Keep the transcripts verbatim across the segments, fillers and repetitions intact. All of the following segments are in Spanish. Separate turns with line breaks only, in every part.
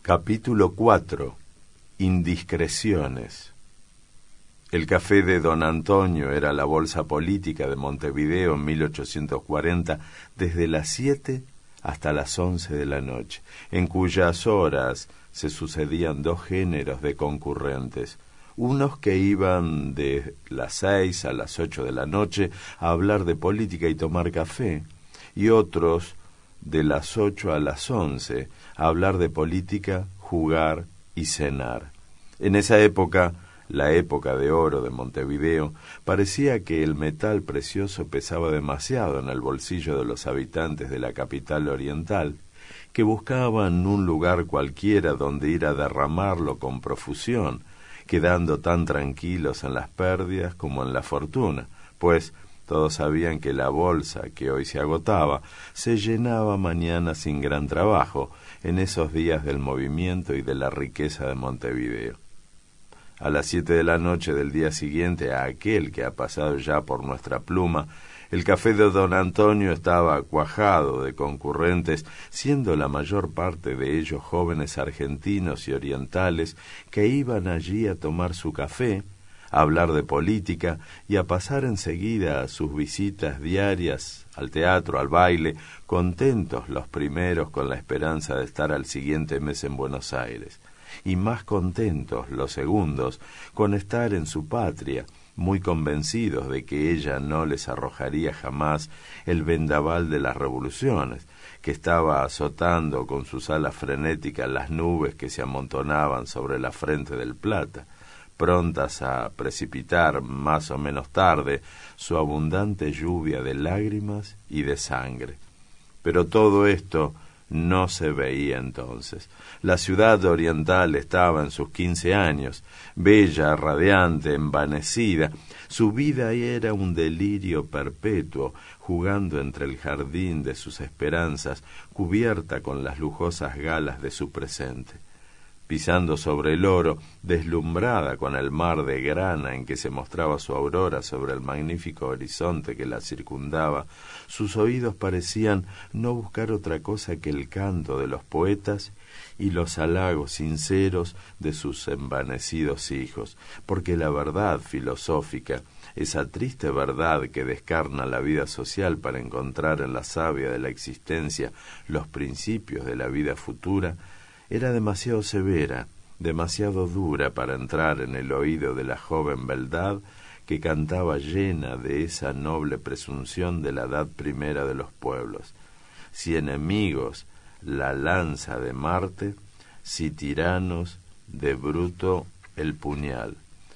Capítulo cuatro. Indiscreciones. El café de don Antonio era la bolsa política de Montevideo en mil ochocientos cuarenta desde las siete hasta las once de la noche, en cuyas horas se sucedían dos géneros de concurrentes, unos que iban de las seis a las ocho de la noche a hablar de política y tomar café, y otros de las ocho a las once a hablar de política, jugar y cenar. En esa época, la época de oro de Montevideo, parecía que el metal precioso pesaba demasiado en el bolsillo de los habitantes de la capital oriental, que buscaban un lugar cualquiera donde ir a derramarlo con profusión, quedando tan tranquilos en las pérdidas como en la fortuna, pues todos sabían que la bolsa, que hoy se agotaba, se llenaba mañana sin gran trabajo, en esos días del movimiento y de la riqueza de Montevideo. A las siete de la noche del día siguiente a aquel que ha pasado ya por nuestra pluma, el café de don Antonio estaba cuajado de concurrentes, siendo la mayor parte de ellos jóvenes argentinos y orientales que iban allí a tomar su café, a hablar de política y a pasar enseguida a sus visitas diarias al teatro, al baile, contentos los primeros con la esperanza de estar al siguiente mes en Buenos Aires, y más contentos los segundos con estar en su patria, muy convencidos de que ella no les arrojaría jamás el vendaval de las revoluciones, que estaba azotando con sus alas frenéticas las nubes que se amontonaban sobre la frente del Plata, prontas a precipitar, más o menos tarde, su abundante lluvia de lágrimas y de sangre. Pero todo esto no se veía entonces. La ciudad oriental estaba en sus quince años, bella, radiante, envanecida. Su vida era un delirio perpetuo, jugando entre el jardín de sus esperanzas, cubierta con las lujosas galas de su presente. Pisando sobre el oro, deslumbrada con el mar de grana en que se mostraba su aurora sobre el magnífico horizonte que la circundaba, sus oídos parecían no buscar otra cosa que el canto de los poetas y los halagos sinceros de sus envanecidos hijos, porque la verdad filosófica, esa triste verdad que descarna la vida social para encontrar en la savia de la existencia los principios de la vida futura, era demasiado severa, demasiado dura para entrar en el oído de la joven beldad que cantaba llena de esa noble presunción de la edad primera de los pueblos. Si enemigos, la lanza de Marte; si tiranos, de Bruto el puñal.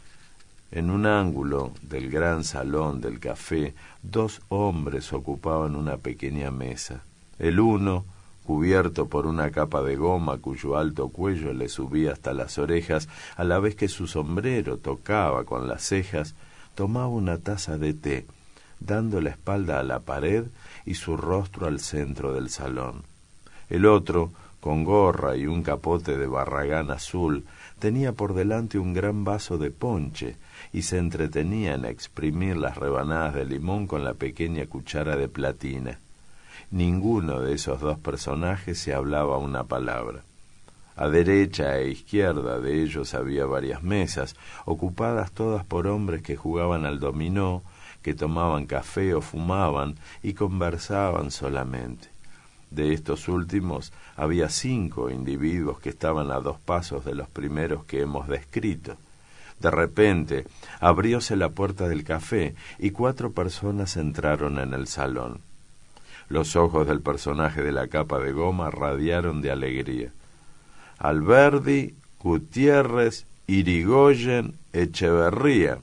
En un ángulo del gran salón del café, dos hombres ocupaban una pequeña mesa. El uno, cubierto por una capa de goma cuyo alto cuello le subía hasta las orejas, a la vez que su sombrero tocaba con las cejas, tomaba una taza de té, dando la espalda a la pared y su rostro al centro del salón. El otro, con gorra y un capote de barragán azul, tenía por delante un gran vaso de ponche y se entretenía en exprimir las rebanadas de limón con la pequeña cuchara de platina. Ninguno de esos dos personajes se hablaba una palabra. A derecha e izquierda de ellos había varias mesas, ocupadas todas por hombres que jugaban al dominó, que tomaban café o fumaban y conversaban solamente. De estos últimos había cinco individuos que estaban a dos pasos de los primeros que hemos descrito. De repente abrióse la puerta del café y cuatro personas entraron en el salón. Los ojos del personaje de la capa de goma radiaron de alegría. Alberdi, Gutiérrez, Irigoyen, Echeverría,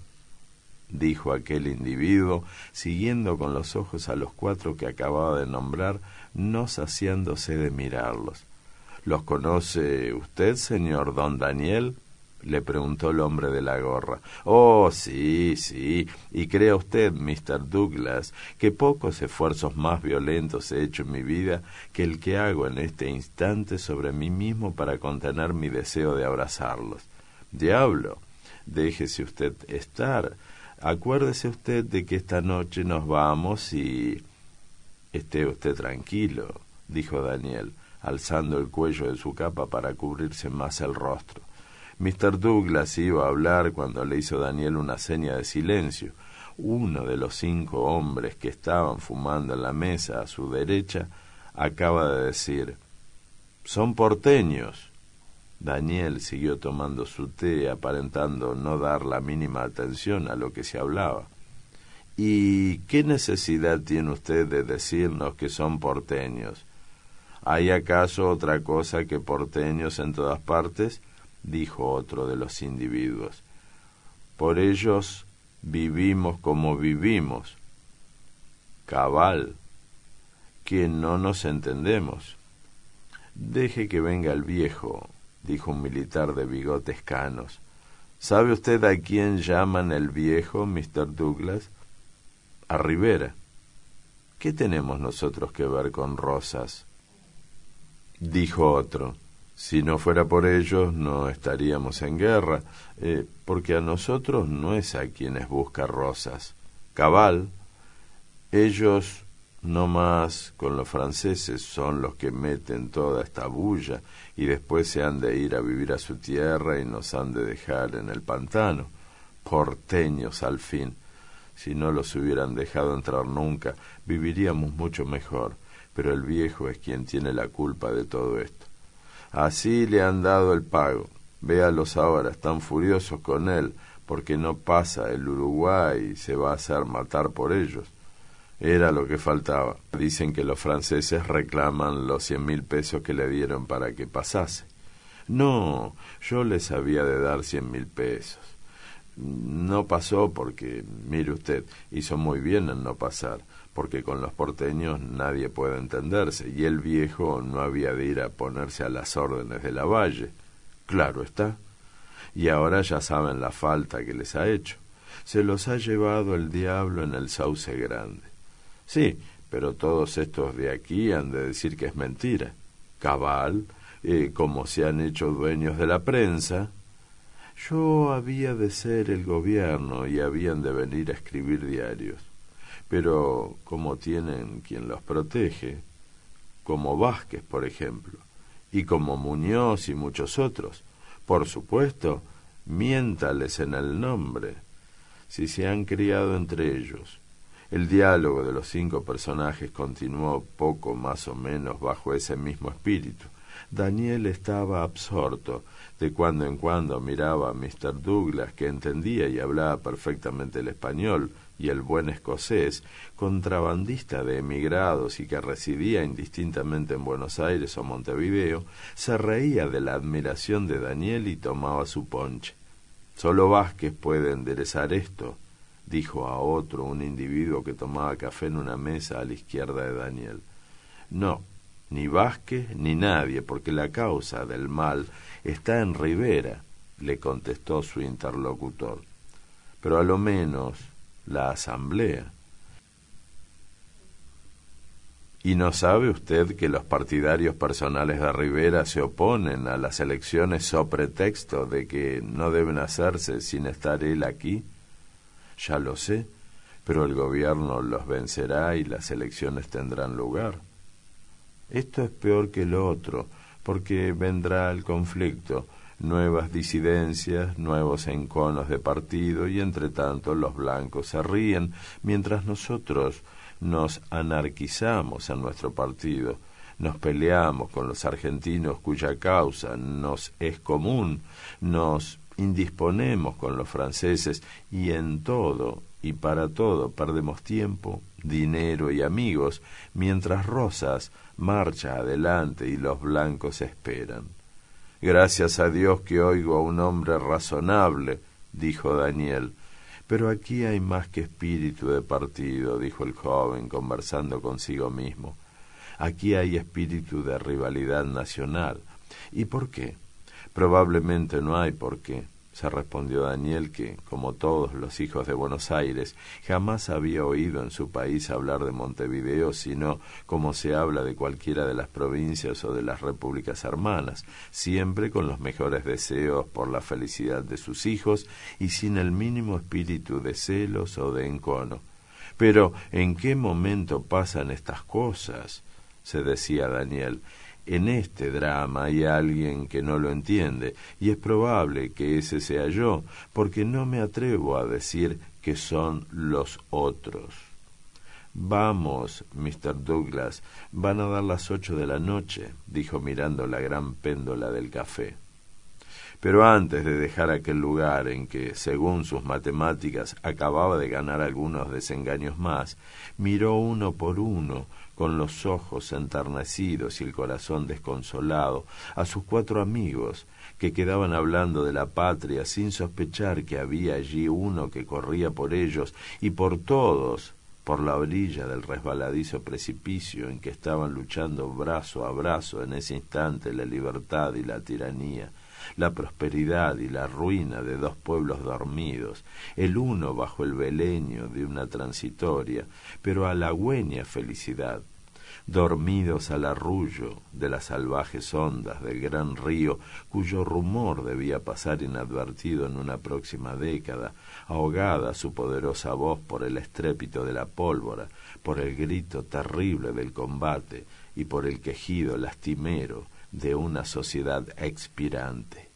dijo aquel individuo, siguiendo con los ojos a los cuatro que acababa de nombrar, no saciándose de mirarlos. ¿Los conoce usted, señor don Daniel?, le preguntó el hombre de la gorra. Oh, sí, sí, y crea usted, mister Douglas, que pocos esfuerzos más violentos he hecho en mi vida que el que hago en este instante sobre mí mismo para contener mi deseo de abrazarlos. Diablo, déjese usted estar. Acuérdese usted de que esta noche nos vamos y... Esté usted tranquilo, dijo Daniel. alzando el cuello de su capa para cubrirse más el rostro. mister Douglas iba a hablar cuando le hizo Daniel una seña de silencio. Uno de los cinco hombres que estaban fumando en la mesa a su derecha acaba de decir: «Son porteños». Daniel siguió tomando su té, aparentando no dar la mínima atención a lo que se hablaba. «¿Y qué necesidad tiene usted de decirnos que son porteños? ¿Hay acaso otra cosa que porteños en todas partes?», dijo otro de los individuos. «Por ellos vivimos como vivimos». «Cabal, que no nos entendemos». «Deje que venga el viejo», dijo un militar de bigotes canos. «¿Sabe usted a quién llaman el viejo, mister Douglas?» «A Rivera». «¿Qué tenemos nosotros que ver con Rosas?», dijo otro. «Si no fuera por ellos, no estaríamos en guerra, eh, porque a nosotros no es a quienes busca Rosas». «Cabal, ellos no más con los franceses son los que meten toda esta bulla y después se han de ir a vivir a su tierra y nos han de dejar en el pantano. Porteños al fin. Si no los hubieran dejado entrar nunca, viviríamos mucho mejor, pero el viejo es quien tiene la culpa de todo esto. Así le han dado el pago. Véalos ahora, están furiosos con él, porque no pasa el Uruguay y se va a hacer matar por ellos. Era lo que faltaba. Dicen que los franceses reclaman los cien mil pesos que le dieron para que pasase. No, yo les había de dar cien mil pesos. No pasó porque, mire usted, hizo muy bien en no pasar, porque con los porteños nadie puede entenderse, y el viejo no había de ir a ponerse a las órdenes de Lavalle. Claro está. Y ahora ya saben la falta que les ha hecho. Se los ha llevado el diablo en el sauce grande. Sí, pero todos estos de aquí han de decir que es mentira. Cabal, eh, como se han hecho dueños de la prensa. Yo había de ser el gobierno y habían de venir a escribir diarios. Pero como tienen quien los protege, como Vázquez, por ejemplo, y como Muñoz y muchos otros, por supuesto, miéntales en el nombre. Si se han criado entre ellos. El diálogo de los cinco personajes continuó poco más o menos bajo ese mismo espíritu. Daniel estaba absorto. De cuando en cuando miraba a mister Douglas, que entendía y hablaba perfectamente el español, y el buen escocés, contrabandista de emigrados y que residía indistintamente en Buenos Aires o Montevideo, se reía de la admiración de Daniel y tomaba su ponche. «Solo Vázquez puede enderezar esto», dijo a otro un individuo que tomaba café en una mesa a la izquierda de Daniel. «No, ni Vázquez ni nadie, porque la causa del mal está en Rivera», le contestó su interlocutor. «Pero a lo menos la asamblea». ¿Y no sabe usted que los partidarios personales de Rivera se oponen a las elecciones so pretexto de que no deben hacerse sin estar él aquí? Ya lo sé, pero el gobierno los vencerá y las elecciones tendrán lugar. Esto es peor que lo otro, porque vendrá el conflicto, nuevas disidencias, nuevos enconos de partido, y entre tanto los blancos se ríen, mientras nosotros nos anarquizamos en nuestro partido, nos peleamos con los argentinos cuya causa nos es común, nos indisponemos con los franceses y en todo y para todo perdemos tiempo, dinero y amigos, mientras Rosas marcha adelante y los blancos esperan. «Gracias a Dios que oigo a un hombre razonable», dijo Daniel. «Pero aquí hay más que espíritu de partido», dijo el joven conversando consigo mismo. «Aquí hay espíritu de rivalidad nacional. ¿Y por qué? Probablemente no hay por qué», se respondió Daniel, que, como todos los hijos de Buenos Aires, jamás había oído en su país hablar de Montevideo, sino como se habla de cualquiera de las provincias o de las repúblicas hermanas, siempre con los mejores deseos por la felicidad de sus hijos y sin el mínimo espíritu de celos o de encono. «Pero, ¿en qué momento pasan estas cosas?», se decía Daniel. en este drama hay alguien que no lo entiende, y es probable que ese sea yo, porque no me atrevo a decir que son los otros. Vamos, mister Douglas, van a dar las ocho de la noche, dijo mirando la gran péndola del café. Pero antes de dejar aquel lugar en que, según sus matemáticas, acababa de ganar algunos desengaños más, miró uno por uno, con los ojos enternecidos y el corazón desconsolado, a sus cuatro amigos, que quedaban hablando de la patria sin sospechar que había allí uno que corría por ellos y por todos, por la orilla del resbaladizo precipicio en que estaban luchando brazo a brazo en ese instante la libertad y la tiranía, la prosperidad y la ruina de dos pueblos dormidos, el uno bajo el beleño de una transitoria, pero halagüeña felicidad, dormidos al arrullo de las salvajes ondas del gran río, cuyo rumor debía pasar inadvertido en una próxima década, ahogada su poderosa voz por el estrépito de la pólvora, por el grito terrible del combate y por el quejido lastimero de una sociedad expirante.